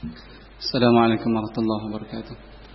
السلام عليكم ورحمة الله وبركاته.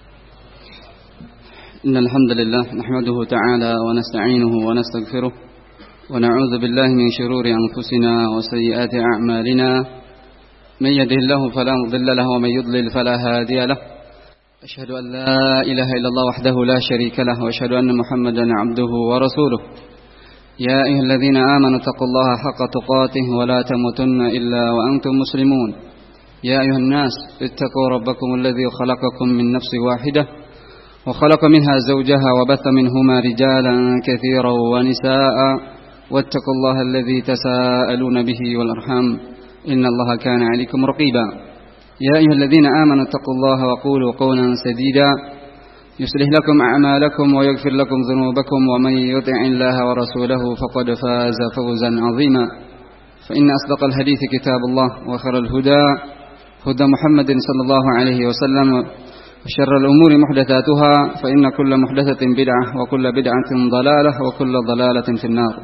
إن الحمد لله نحمده تعالى ونستعينه ونستغفره ونعوذ بالله من شرور أنفسنا وسيئات أعمالنا. من يهده الله فلا مضل له ومن يضلل فلا هادي له. أشهد أن لا إله إلا الله وحده لا شريك له وأشهد أن محمدا عبده ورسوله. يا أيها الذين آمنوا اتقوا الله حق تقاته ولا تموتن إلا وأنتم مسلمون. يا أيها الناس اتقوا ربكم الذي خلقكم من نفس واحدة وخلق منها زوجها وبث منهما رجالا كثيرا ونساء واتقوا الله الذي تساءلون به والأرحام إن الله كان عليكم رقيبا. يا أيها الذين آمنوا اتقوا الله وقولوا قولا سديدا يصلح لكم أعمالكم ويغفر لكم ذنوبكم ومن يطع الله ورسوله فقد فاز فوزا عظيما. فإن أصدق الحديث كتاب الله وخير الهدى هدى محمد صلى الله عليه وسلم وشر الأمور محدثاتها فإن كل محدثة بدعة وكل بدعة ضلالة وكل ضلالة في النار.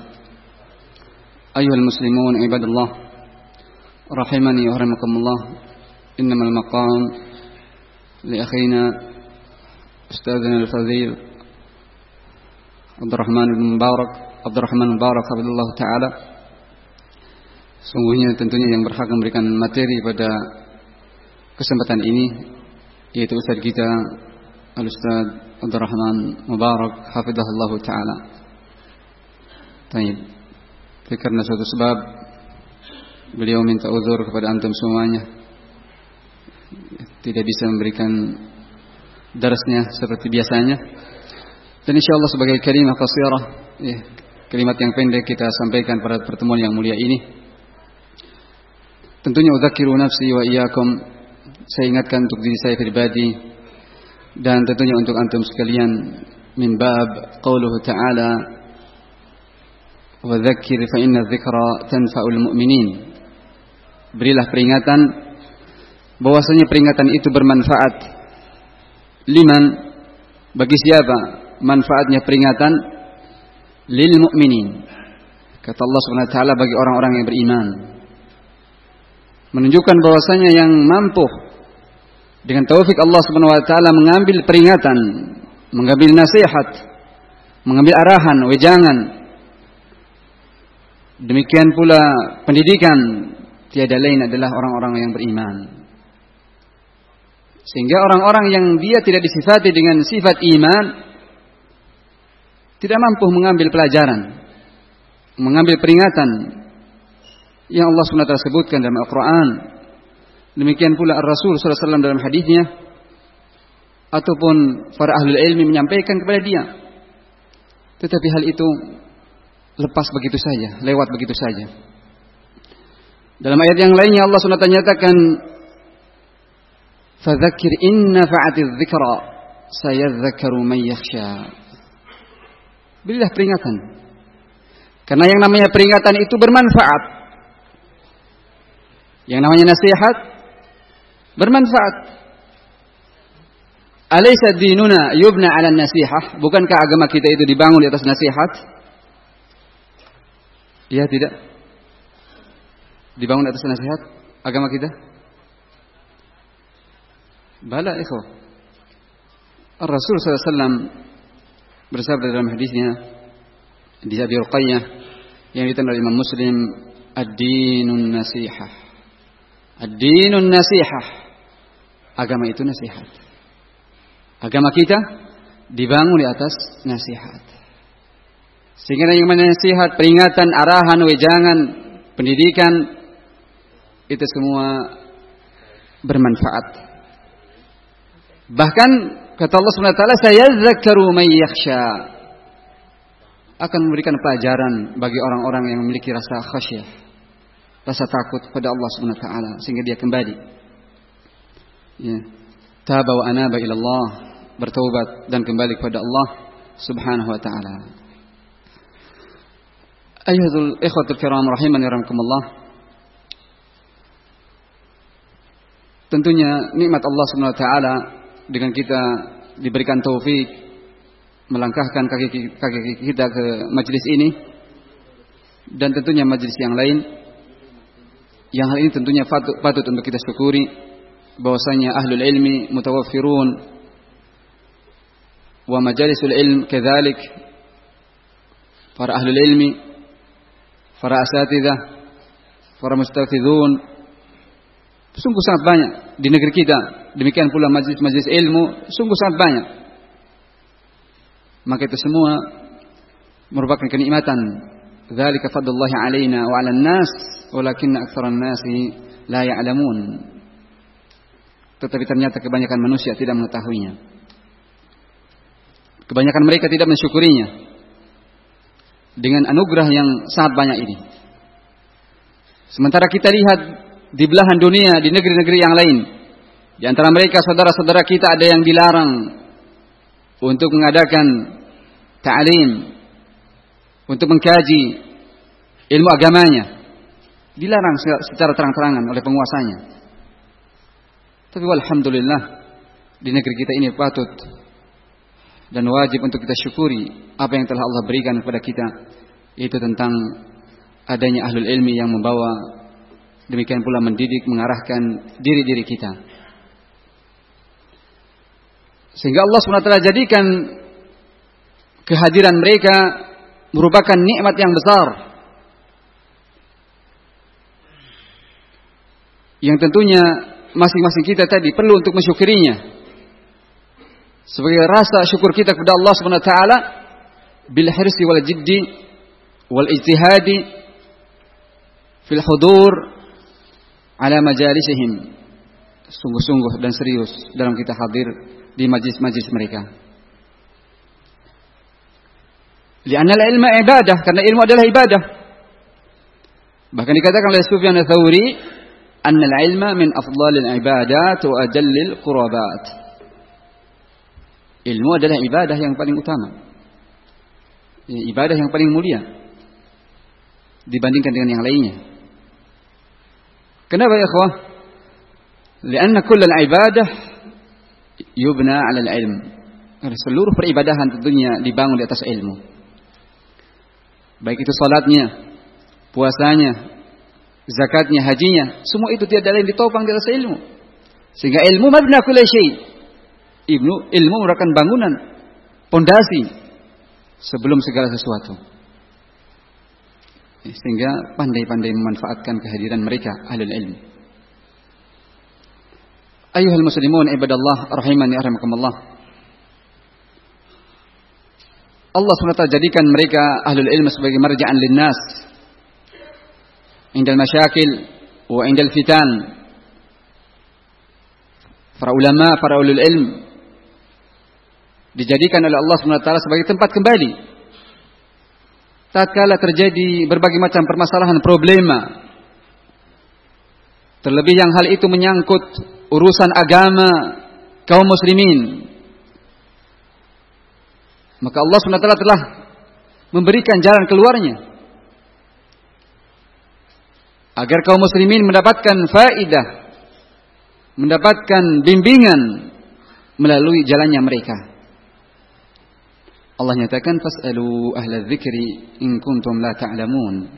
أيها المسلمون عباد الله رحمني ورحمكم الله. إنما المقام لأخينا أستاذنا الفضيل عبد الرحمن Mubarak Abdullah Ta'ala. Sungguhnya tentunya yang berhak memberikan materi pada kesempatan ini yaitu Ustaz kita Al-Ustaz Abdurrahman Mubarak hafizahullah Ta'ala. Baik. Karena suatu sebab beliau minta uzur kepada antum semuanya, tidak bisa memberikan darasnya seperti biasanya. Dan insyaallah sebagai kalimat qasirah, kalimat yang pendek kita sampaikan pada pertemuan yang mulia ini. Tentunya udzakiru nafsi wa iyyakum, saya ingatkan untuk diri saya pribadi dan tentunya untuk antum sekalian min bab qauluhu ta'ala wa dzakir fa inna dzikra tanfa'ul mu'minin. Berilah peringatan bahwasanya peringatan itu bermanfaat. Liman, bagi siapa manfaatnya peringatan? Lil mu'minin, kata Allah Subhanahu wa taala, bagi orang-orang yang beriman. Menunjukkan bahwasanya yang mampu dengan taufik Allah Subhanahu wa taala mengambil peringatan, mengambil nasihat, mengambil arahan, wejangan. Demikian pula pendidikan, tiada lain adalah orang-orang yang beriman. Sehingga orang-orang yang dia tidak disifati dengan sifat iman tidak mampu mengambil pelajaran, mengambil peringatan yang Allah SWT sebutkan dalam Al-Quran. Demikian pula Ar-Rasul SAW dalam hadisnya, ataupun para ahlul ilmi menyampaikan kepada dia. Tetapi hal itu lepas begitu saja, lewat begitu saja. Dalam ayat yang lainnya Allah SWT nyatakan, fadzakir inna fa'atiz dzikra sayadzakkaru man yakhsha. Berilah peringatan, karena yang namanya peringatan itu bermanfaat. Yang namanya nasihat bermanfaat. Alaysa dinuna yubna 'ala nasihah? Bukankah agama kita itu dibangun di atas nasihat? Ya, tidak. Dibangun di atas nasihat agama kita? Bala ikhwah. Ar-Rasul sallallahu alaihi wasallam bersabda dalam hadisnya di Abi Ruqayyah yang diterima oleh Imam Muslim, ad-dinun nasihah. Ad-dinun nasihah. Agama itu nasihat. Agama kita dibangun di atas nasihat. Sehingga yang mana nasihat, peringatan, arahan, wejangan, pendidikan, itu semua bermanfaat. Bahkan kata Allah SWT, sayadzakkaru man yakhsha, akan memberikan pelajaran bagi orang-orang yang memiliki rasa khasyah, rasa takut pada Allah SWT, sehingga dia kembali. Ya. Taba wa anaba ila Allah, bertaubat dan kembali kepada Allah Subhanahu wa taala. Ayyuhal ikhwatul kiram rahimani rahimakumullah. Tentunya nikmat Allah Subhanahu wa taala dengan kita diberikan taufik melangkahkan kaki kita ke majelis ini dan tentunya majelis yang lain, yang hal ini tentunya patut untuk kita syukuri bahwasanya ahlul ilmi mutawaffirun wa majalisul ilm kadzalik, para ahlul ilmi, para asatidzah, para mustafidun sungguh sangat banyak di negeri kita. Demikian pula majlis-majlis ilmu sungguh sangat banyak. Maka itu semua merupakan kenikmatan. Dzalika fadlullahi 'alaina wa 'alan nas walakinna aktsaran nasi la ya'lamun. Tetapi ternyata kebanyakan manusia tidak mengetahuinya. Kebanyakan mereka tidak mensyukurinya dengan anugerah yang sangat banyak ini. Sementara kita lihat di belahan dunia, di negeri-negeri yang lain, di antara mereka saudara-saudara kita ada yang dilarang untuk mengadakan ta'lim, untuk mengkaji ilmu agamanya. Dilarang secara terang-terangan oleh penguasanya. Tapi walhamdulillah, di negeri kita ini patut dan wajib untuk kita syukuri apa yang telah Allah berikan kepada kita, yaitu tentang adanya ahlul ilmi yang membawa, demikian pula mendidik, mengarahkan diri-diri kita. Sehingga Allah SWT jadikan kehadiran mereka merupakan nikmat yang besar, yang tentunya masing-masing kita tadi perlu untuk mensyukurinya. Sebagai rasa syukur kita kepada Allah SWT bil hirsi wal jiddi wal ijtihadi fil hudur ala majalisihim, sungguh-sungguh dan serius dalam kita hadir di majlis-majlis mereka. Li'anna al-ilma ibadah, karena ilmu adalah ibadah. Bahkan dikatakan oleh Sufyan ats-Tsauri, anna al-ilma min afdhalil ibadat wa ajallil qurbat. Ilmu adalah ibadah yang paling utama, ibadah yang paling mulia dibandingkan dengan yang lainnya. Kenapa ya ikhwah? Lianna kullal ibadah yubna 'ala al-ilm. Seluruh peribadahan tentunya dibangun di atas ilmu. Baik itu salatnya, puasanya, zakatnya, hajinya, semua itu tiada lain ditopang di atas ilmu. Sehingga ilmu mabna kulli syai'. Ilmu merupakan bangunan, pondasi sebelum segala sesuatu. Sehingga pandai-pandai memanfaatkan kehadiran mereka ahlul ilmi. Ayyuhal muslimun ibadallah rahimani rahimakumullah. Allah SWT jadikan mereka ahlul ilmi sebagai marja'an linnas indal masyakil wa indal fitan. Para ulama, para ulul ilm dijadikan oleh Allah SWT sebagai tempat kembali tatkala terjadi berbagai macam permasalahan, problema. Terlebih yang hal itu menyangkut urusan agama kaum muslimin. Maka Allah SWT telah memberikan jalan keluarnya agar kaum muslimin mendapatkan faidah, mendapatkan bimbingan melalui jalannya mereka. Allah nyatakan fas'alu ahla dzikri in kuntum la ta'lamun.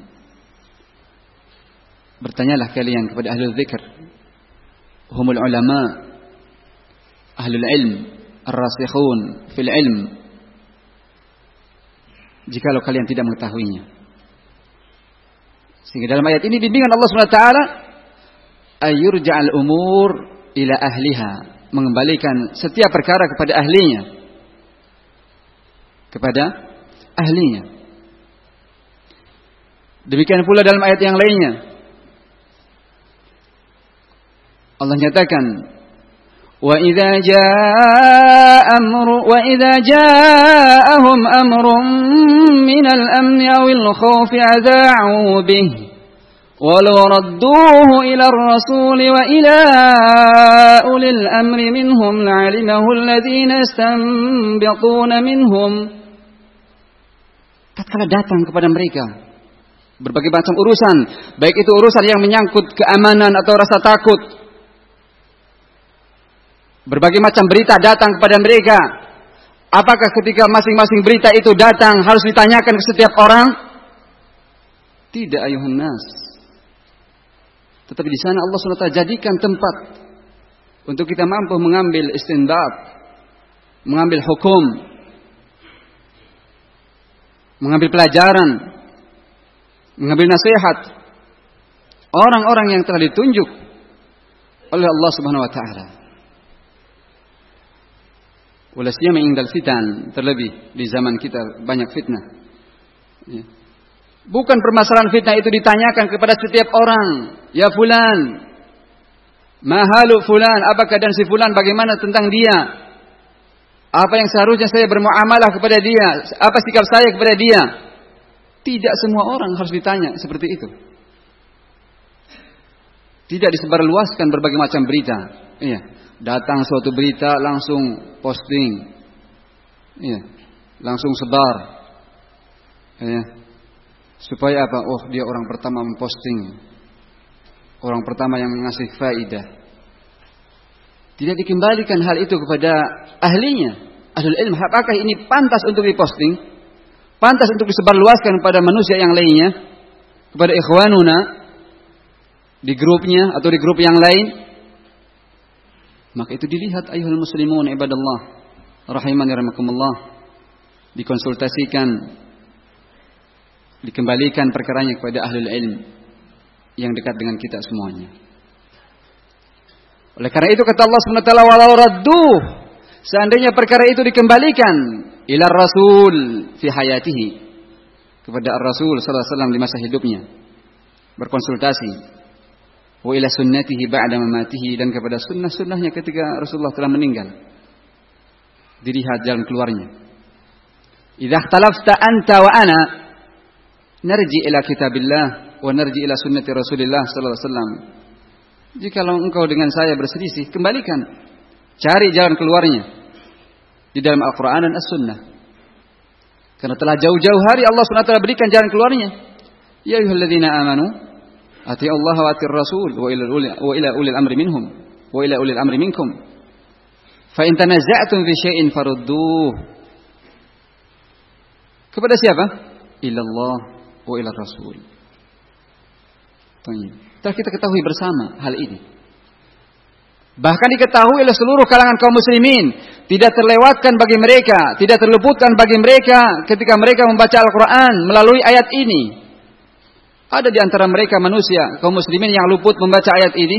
Bertanyalah kalian kepada ahli dzikr, humul ulama, ahlul ilm, ar-rasikhun fil ilm, jikalau kalian tidak mengetahuinya. Sehingga dalam ayat ini bimbingan Allah SWT ayyurja'al umur ila ahliha, mengembalikan setiap perkara kepada ahlinya, kepada ahlinya. Demikian pula dalam ayat yang lainnya Allah nyatakan wa idza ja'ahum amrun minal amni awil khawfi adha'u bihi walau radduhu ila ar-rasul wa ila ulil amri minhum la'alimahu alladhina yastanbituna minhum. Tatkala datang kepada mereka berbagai macam urusan, baik itu urusan yang menyangkut keamanan atau rasa takut, berbagai macam berita datang kepada mereka, apakah ketika masing-masing berita itu datang harus ditanyakan ke setiap orang? Tidak, ayuhan nas. Tetapi di sana Allah SWT jadikan tempat untuk kita mampu mengambil istinbat, mengambil hukum, mengambil pelajaran, mengambil nasihat orang-orang yang telah ditunjuk oleh Allah Subhanahu wa taala. Wala siyama indal fitan, terlebih di zaman kita banyak fitnah. Ya. Bukan permasalahan fitnah itu ditanyakan kepada setiap orang, ya fulan, mahalu fulan, apa keadaan si fulan, bagaimana tentang dia? Apa yang seharusnya saya bermuamalah kepada dia? Apa sikap saya kepada dia? Tidak semua orang harus ditanya seperti itu. Tidak disebarluaskan berbagai macam berita. Iya. Datang suatu berita langsung posting. Iya. Langsung sebar. Iya. Supaya apa? Oh, dia orang pertama memposting. Orang pertama yang mengasih faidah. Tidak dikembalikan hal itu kepada ahlinya. Ahlul ilm, apakah ini pantas untuk diposting? Pantas untuk disebarluaskan kepada manusia yang lainnya? Kepada ikhwanuna di grupnya atau di grup yang lain? Maka itu dilihat ayyuhal muslimun ibadallah rahimani rahimakumullah, dikonsultasikan, dikembalikan perkaranya kepada ahlul ilm yang dekat dengan kita semuanya. Oleh karena itu kata Allah SWT, walau radduh, seandainya perkara itu dikembalikan ila rasul fi hayatihi, kepada ar-rasul sallallahu alaihi wasallam di masa hidupnya, berkonsultasi, wa ila sunnatihi ba'da mamatihi, dan kepada sunnah-sunnahnya ketika Rasulullah telah meninggal, dilihat jalan keluarnya. Idza ikhtalafta anta wa ana narji ila kitabillah wa narji ila sunnati Rasulillah sallallahu alaihi wasallam. Jikalau engkau dengan saya berselisih, kembalikan, cari jalan keluarnya di dalam Al-Qur'an dan As-Sunnah. Karena telah jauh-jauh hari Allah SWT berikan jalan keluarnya. Ya ayyuhalladzina amanu atii'u Allah wa atii'ur Rasul wa ila ulil amri minhum wa ila ulil amri minkum. Fa in tanaza'tum fi syai'in farudduh. Kepada siapa? Ila Allah wa ila Rasul. Telah kita ketahui bersama hal ini. Bahkan diketahui oleh seluruh kalangan kaum muslimin. Tidak terlewatkan bagi mereka, tidak terluputkan bagi mereka ketika mereka membaca Al-Quran melalui ayat ini. Ada di antara mereka manusia, kaum muslimin yang luput membaca ayat ini.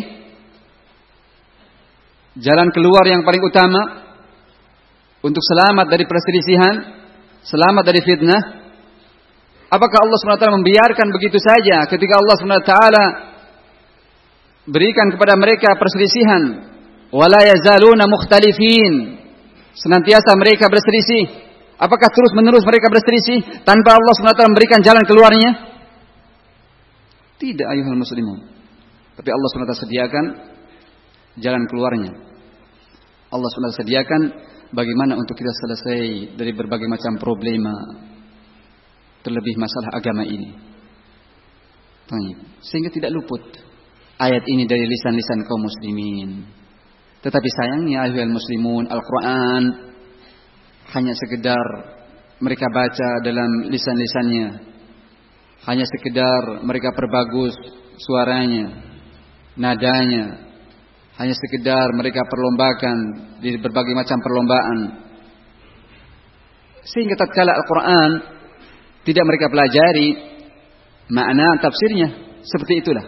Jalan keluar yang paling utama untuk selamat dari perselisihan, selamat dari fitnah. Apakah Allah SWT membiarkan begitu saja ketika Allah SWT berikan kepada mereka perselisihan? Wala yazaluna mukhtalifin. Senantiasa mereka berselisih. Apakah terus menerus mereka berselisih tanpa Allah SWT memberikan jalan keluarnya? Tidak, ayuhal muslimun. Tapi Allah SWT sediakan jalan keluarnya. Allah SWT sediakan bagaimana untuk kita selesai dari berbagai macam problema, terlebih masalah agama ini. Sehingga tidak luput ayat ini dari lisan-lisan kaum muslimin. Tetapi sayangnya ayuhal muslimun, Al-Quran hanya sekedar mereka baca dalam lisan-lisannya, hanya sekedar mereka perbagus suaranya, nadanya, hanya sekedar mereka perlombakan di berbagai macam perlombaan. Sehingga tatkala Al-Quran tidak mereka pelajari makna tafsirnya, seperti itulah.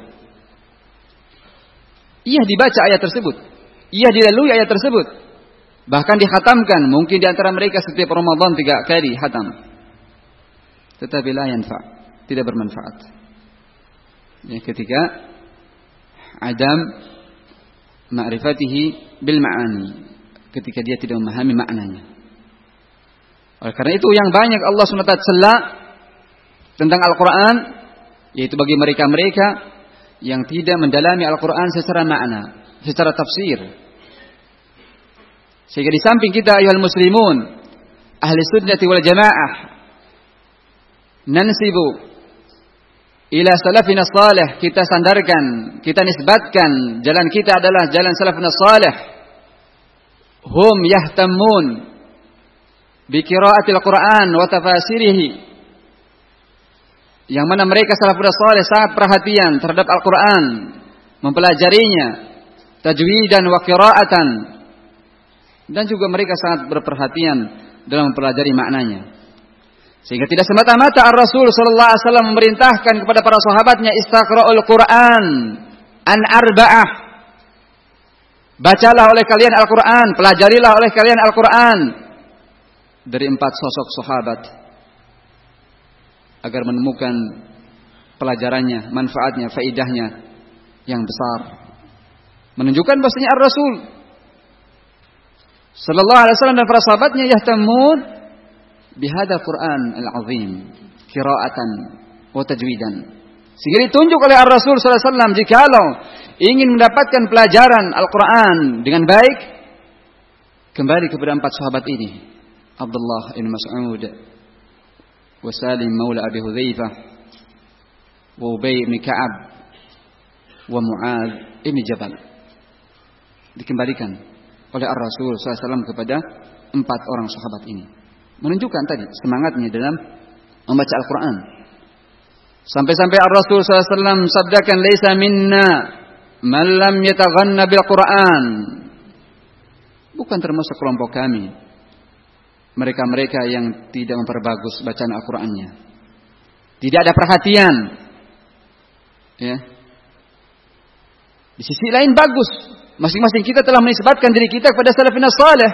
Ia dibaca ayat tersebut, ia dilalui ayat tersebut, bahkan dikhatamkan, mungkin di antara mereka setiap Ramadan 3 kali khatam. Tetapi la yanfa', tidak bermanfaat. Ya, ketika adam ma'rifatihi bil ma'ani, ketika dia tidak memahami maknanya. Oleh karena itu yang banyak Allah SWT cela tentang Al-Quran, yaitu bagi mereka-mereka yang tidak mendalami Al-Quran secara makna, secara tafsir. Sehingga di samping kita ayuhal muslimun ahli sunnati wal jamaah nansibu ila salafina salih, kita sandarkan, kita nisbatkan jalan kita adalah jalan salafina salih. Hum yahtammun bi qiraatil Quran wa tafasirihi, yang mana mereka salafus salih sangat perhatian terhadap Al-Quran, mempelajarinya, tajwidan wa qira'atan. Dan juga mereka sangat berperhatian dalam mempelajari maknanya. Sehingga tidak semata-mata Ar-Rasul sallallahu alaihi wasallam memerintahkan kepada para sahabatnya, istaqra'ul Qur'an an arba'ah. Bacalah oleh kalian Al-Qur'an, pelajarilah oleh kalian Al-Qur'an dari 4 sosok sahabat agar menemukan pelajarannya, manfaatnya, faidahnya yang besar. Menunjukkan bahwasanya Ar-Rasul sallallahu alaihi wasallam dan para sahabatnya yahtamun bihadal Qur'an al-azim qira'atan wa tajwidan. Sehingga ditunjuk oleh Ar-Rasul sallallahu alaihi wasallam jikalau ingin mendapatkan pelajaran Al-Qur'an dengan baik, kembali kepada 4 sahabat ini, Abdullah bin Mas'ud, wa Salim maula Abi Hudzaifah, wa Ubay bin Ka'ab, wa Mu'adz bin Jabal. Dikembalikan oleh Ar-Rasul SAW kepada 4 orang sahabat ini. Menunjukkan tadi semangatnya dalam membaca Al-Quran. Sampai-sampai Ar-Rasul SAW sabdakan, "Laisa minna man lam yataghanna bil Quran." Bukan termasuk kelompok kami mereka-mereka yang tidak memperbagus bacaan Al-Qurannya. Tidak ada perhatian. Ya. Di sisi lain bagus. Masing-masing kita telah menisbatkan diri kita kepada salafin salih.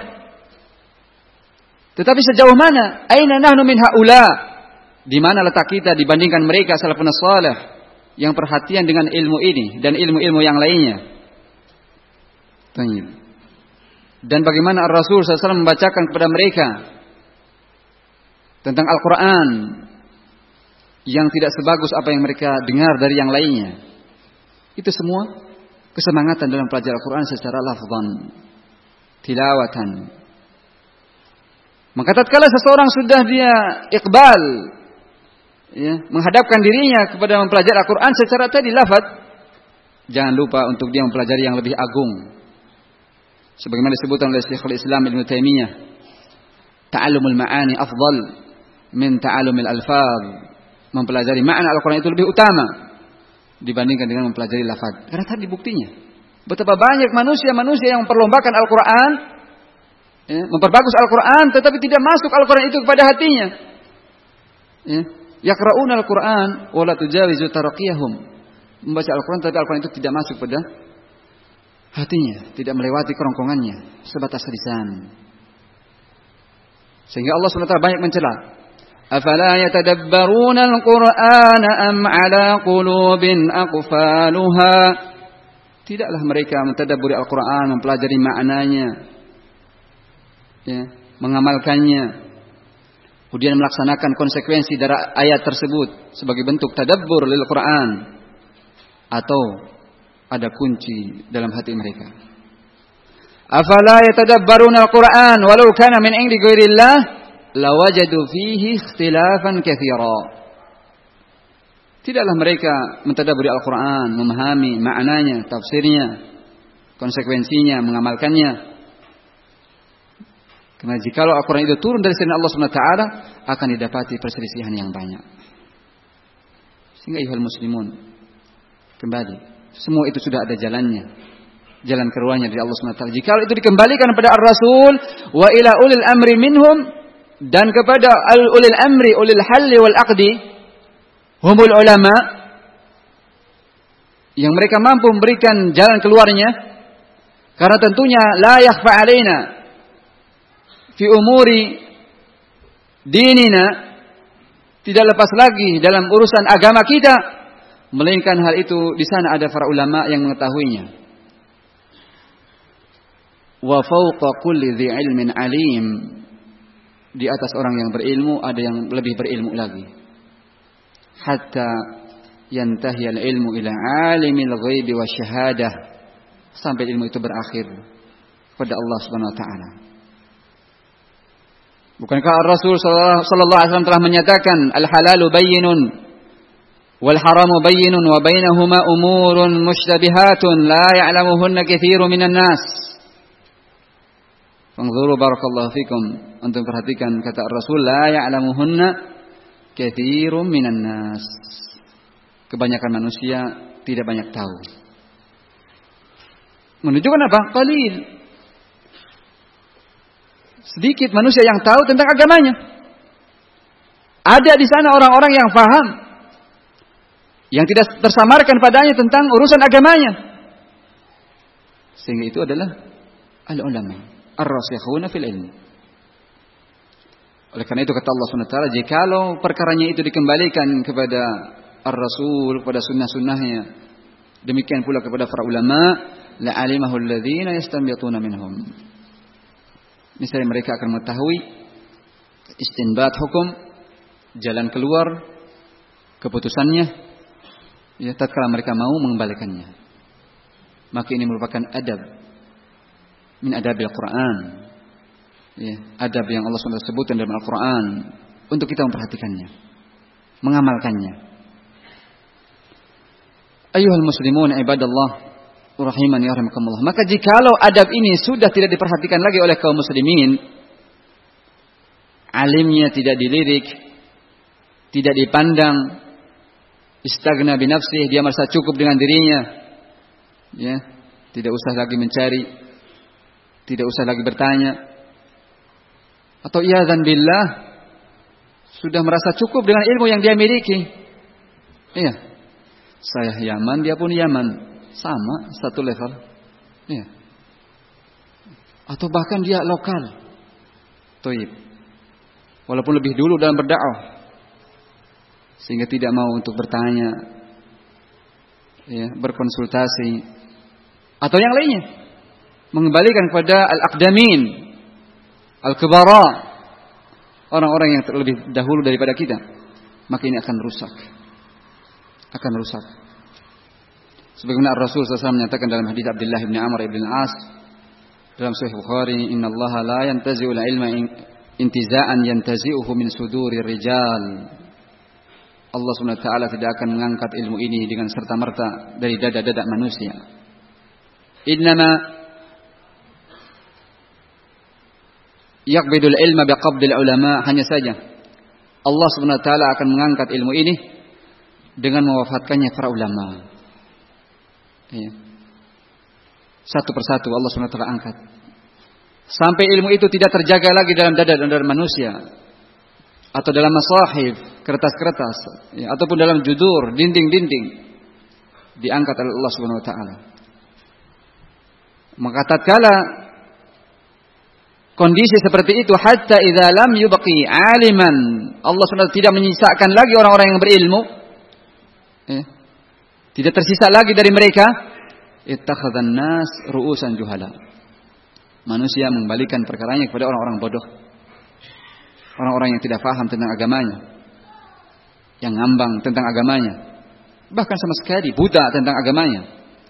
Tetapi sejauh mana? Aina nahnu min haula? Di mana letak kita dibandingkan mereka salafun salih yang perhatian dengan ilmu ini dan ilmu-ilmu yang lainnya? Tanya. Dan bagaimana Ar-Rasul SAW membacakan kepada mereka tentang Al-Quran yang tidak sebagus apa yang mereka dengar dari yang lainnya? Itu semua kesemangatan dalam pelajaran Al-Quran secara lafzan, tilawatan. Maka tatkala seseorang sudah dia iqbal, ya, menghadapkan dirinya kepada mempelajari Al-Quran secara tadi lafaz, jangan lupa untuk dia mempelajari yang lebih agung. Sebagaimana disebutkan oleh Syekhul Islam Ibnu Taimiyah, ta'allumul ma'ani afdal min ta'allumil alfaz. Mempelajari makna Al-Quran itu lebih utama dibandingkan dengan mempelajari lafaz. Karena tadi buktinya betapa banyak manusia-manusia yang memperlombakan Al-Quran, ya, memperbagus Al-Quran, tetapi tidak masuk Al-Quran itu kepada hatinya. Ya, yaqra'una Al-Quran wa la tujawizu taraqiyahum. Membaca Al-Quran tapi Al-Quran itu tidak masuk pada hatinya, tidak melewati kerongkongannya, sebatas lisan. Sehingga Allah SWT banyak mencela. Afala yatadabbaruna al-Qur'ana am 'ala qulubin aqfaluha? Tidaklah mereka mentadabburi Al-Qur'an, mempelajari maknanya, ya, mengamalkannya, kemudian melaksanakan konsekuensi dari ayat tersebut sebagai bentuk tadabbur lil Qur'an, atau ada kunci dalam hati mereka. Afala yatadabbaruna al-Qur'an walau kana min 'indi ghairillah lawajadu fihi ikhtilafan katsira. Tidaklah mereka mentadabburi Al-Quran, memahami maknanya, tafsirnya, konsekuensinya, mengamalkannya. Karena jikalau Al-Quran itu turun dari sisi Allah SWT, akan didapati perselisihan yang banyak. Sehingga ayuhal muslimun, kembali, semua itu sudah ada jalannya, jalan keluarnya dari Allah SWT. Jikalau itu dikembalikan kepada Ar-Rasul wa ila ulil amri minhum, dan kepada ulil amri, ulil halli wal aqdi, humul ulama, yang mereka mampu memberikan jalan keluarnya. Karena tentunya la yakhfa alaina fi umuri dinina, tidak lepas lagi dalam urusan agama kita, melainkan hal itu di sana ada para ulama yang mengetahuinya. Wa fawqa kulli dhi ilmin alim, di atas orang yang berilmu ada yang lebih berilmu lagi. Hatta yantahi al-ilmu ila alimil ghaibi wasyahadah, sampai ilmu itu berakhir pada Allah Subhanahu wa taala. Bukankah Rasul sallallahu alaihi wasallam telah menyatakan al-halalu bayyinun wal haramu bayyinun wa bainahuma umurun mushtabihatun la ya'lamuhunna katsirun minan nas. Fanzuru barakallahu fikum, antum perhatikan kata Rasul, la ya'lamuhunna katsirun minan nas. Kebanyakan manusia tidak banyak tahu. Menunjukkan apa? Qalil. Sedikit manusia yang tahu tentang agamanya. Ada di sana orang-orang yang paham, yang tidak tersamarkan padanya tentang urusan agamanya. Sehingga itu adalah al-ulama, ar-rasikhuna fil ilmi. Oleh karena itu kata Allah SWT, jikalau perkaranya itu dikembalikan kepada ar-rasul, kepada sunnah-sunnahnya, demikian pula kepada para ulama, la'alimahu alladhina yastanbituna minhum. Misalnya mereka akan mengetahui istinbat hukum, jalan keluar, keputusannya, ya, tatkala mereka mau mengembalikannya. Maka ini merupakan adab min adabil Quran, ya, adab yang Allah SWT sebutkan dalam Al-Quran untuk kita memperhatikannya, mengamalkannya. Ayyuhal muslimun ibadallah rahimani wa rahimakumullah. Maka jikalau adab ini sudah tidak diperhatikan lagi oleh kaum muslimin, alimnya tidak dilirik, tidak dipandang, istagna binafsih, dia merasa cukup dengan dirinya, ya, tidak usah lagi mencari, tidak usah lagi bertanya, atau iyadzan billah sudah merasa cukup dengan ilmu yang dia miliki. Iya, saya Yaman, dia pun Yaman, sama satu level, iya. Atau bahkan dia lokal, toib, walaupun lebih dulu dalam berdakwah, sehingga tidak mau untuk bertanya, ya, berkonsultasi, atau yang lainnya, mengembalikan kepada al-aqdamin, al-kibara, orang-orang yang terlebih dahulu daripada kita, maka ini akan rusak, akan rusak. Sebagaimana Rasul SAW menyatakan dalam hadis Abdullah bin Amr bin As dalam Sahih Bukhari, Inna Allah la yantazi'ul ilma intiza'an yantazi'uhu min sudurir rijal. Allah SWT tidak akan mengangkat ilmu ini dengan serta-merta dari dada-dada manusia. Innama yaqbidul ilma biqabdil ulama, hanya saja Allah SWT akan mengangkat ilmu ini dengan mewafatkannya para ulama. Ya. Satu persatu Allah SWT angkat sampai ilmu itu tidak terjaga lagi dalam dada-dada manusia, atau dalam masahif, kertas-kertas, ya, ataupun dalam judur, dinding-dinding, diangkat oleh Allah Subhanahu wa taala. Maka tatkala kondisi seperti itu, hatta idza lam yubqi aliman, Allah SWT tidak menyisakan lagi orang-orang yang berilmu, ya, tidak tersisa lagi dari mereka, ittakhadhan nas ru'usan juhala. Manusia mengembalikan perkaranya kepada orang-orang bodoh, orang-orang yang tidak paham tentang agamanya, yang ngambang tentang agamanya, bahkan sama sekali buta tentang agamanya.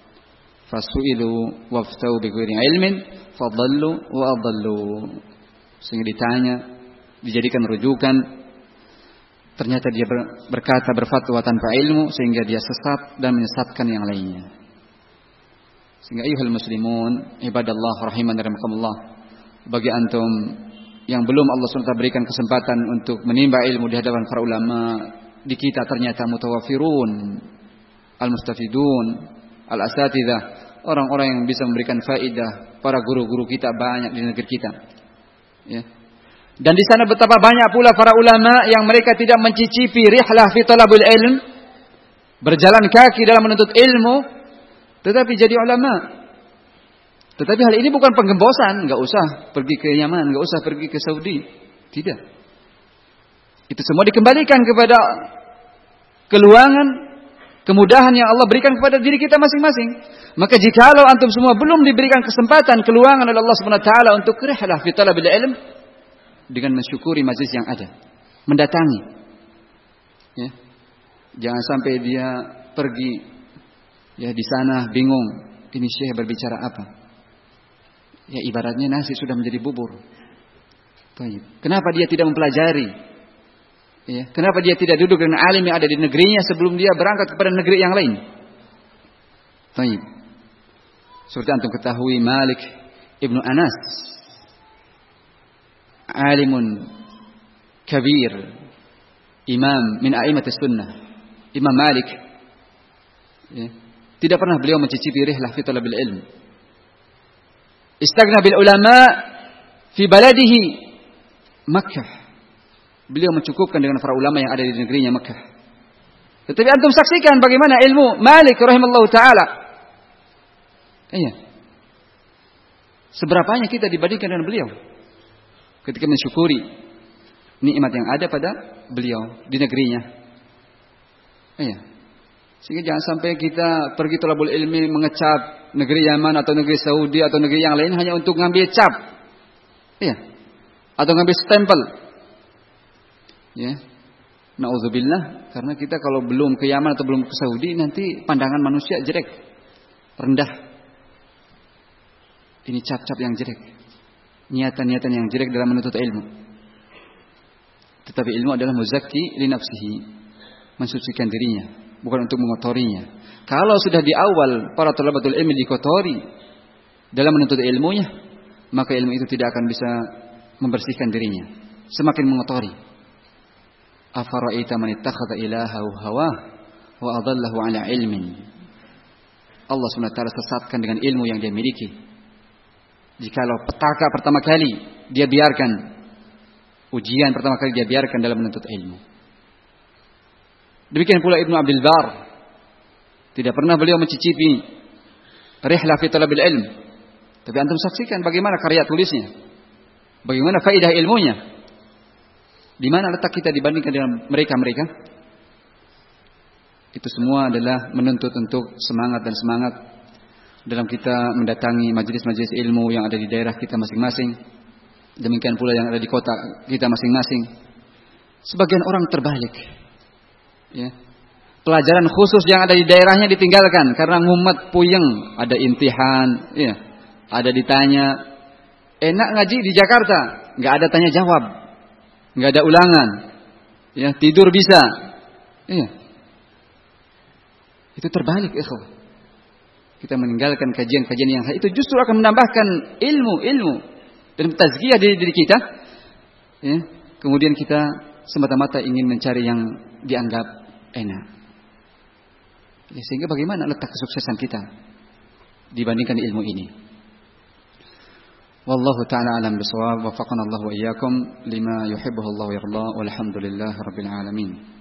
Fasu'ilu waftau bighairi ilmin fadallu wa adallu. Sehingga ditanya, dijadikan rujukan, ternyata dia berkata, berfatwa tanpa ilmu, sehingga dia sesat dan menyesatkan yang lainnya. Sehingga ayyuhal muslimun ibadallah rahiman dan rahimakumullah, bagi antum yang belum Allah SWT berikan kesempatan untuk menimba ilmu di hadapan para ulama, di kita ternyata mutawafirun, al-mustafidun, al-asatidah, orang-orang yang bisa memberikan faidah. Para guru-guru kita banyak di negeri kita, ya. Dan di sana betapa banyak pula para ulama yang mereka tidak mencicipi rihlah fi talabul ilm, berjalan kaki dalam menuntut ilmu, tetapi jadi ulama. Tetapi hal ini bukan penggembosan, enggak usah pergi ke Yaman, enggak usah pergi ke Saudi, tidak. Itu semua dikembalikan kepada keluangan, kemudahan yang Allah berikan kepada diri kita masing-masing. Maka jikalau antum semua belum diberikan kesempatan, keluangan oleh Allah Subhanahu wa taala untuk rihlah fi talabil ilm, dengan mensyukuri majlis yang ada, mendatangi, ya. Jangan sampai dia pergi, ya, di sana bingung, ini syekh berbicara apa, ya, ibaratnya nasi sudah menjadi bubur. Baik. Kenapa dia tidak mempelajari, ya, kenapa dia tidak duduk dengan alim yang ada di negerinya sebelum dia berangkat kepada negeri yang lain. Baik. Seperti antum ketahui, Malik ibnu Anas, alimun kabir, imam min a'immatis sunnah, Imam Malik, ya, tidak pernah beliau mencicipi rihlah fi talabil ilm. Istaghna bil ulama fi baladihi Makkah. Beliau mencukupkan dengan para ulama yang ada di negerinya Makkah. Tetapi antum saksikan bagaimana ilmu Malik rahimallahu taala. Iya. Seberapanya kita dibandingkan dengan beliau ketika mensyukuri nikmat yang ada pada beliau di negerinya. Iya. Sehingga jangan sampai kita pergi thalabul ilmi mengecap negeri Yaman atau negeri Saudi atau negeri yang lain hanya untuk ngambil cap. Iya. Atau ngambil stempel. Ya. Nauzubillah, karena kita kalau belum ke Yaman atau belum ke Saudi nanti pandangan manusia jelek, rendah. Ini cap-cap yang jelek. Niatan-niatan yang jelek dalam menuntut ilmu. Tetapi ilmu adalah muzakki li nafsihi, mensucikan dirinya, bukan untuk mengotorinya. Kalau sudah di awal para thalabatul ilmi dikotori dalam menuntut ilmunya, maka ilmu itu tidak akan bisa membersihkan dirinya, semakin mengotori. Afara'aita man ittakhadha ilahahu hawah wa adallahu ala ilmin. Allah SWT sesatkan dengan ilmu yang dia miliki. Jikalau petaka pertama kali dia biarkan, ujian pertama kali dia biarkan dalam menuntut ilmu. Demikian pula Ibnu Abdul Bar, tidak pernah beliau mencicipi rihlah fi talabil ilm. Tapi antum saksikan bagaimana karya tulisnya, bagaimana faedah ilmunya. Di mana letak kita dibandingkan dengan mereka-mereka? Itu semua adalah menuntut untuk semangat dan semangat dalam kita mendatangi majelis-majelis ilmu yang ada di daerah kita masing-masing. Demikian pula yang ada di kota kita masing-masing. Sebagian orang terbalik. Ya. Pelajaran khusus yang ada di daerahnya ditinggalkan karena ngumet puyeng, ada imtihan, ya. Ada ditanya. Enak ngaji di Jakarta, nggak ada tanya jawab, nggak ada ulangan, ya, tidur bisa, ya. Itu terbalik, ikhwah. Kita meninggalkan kajian-kajian yang itu justru akan menambahkan ilmu dan tazkiyah diri kita, ya. Kemudian kita semata-mata ingin mencari yang dianggap enak, ya, sehingga bagaimana letak kesuksesan kita dibandingkan ilmu ini. Wallahu ta'ala alam bisawab, wafaqana Allah wa iyyakum lima yuhibbuhu Allah wa yarda, walhamdulillahi rabbil alamin.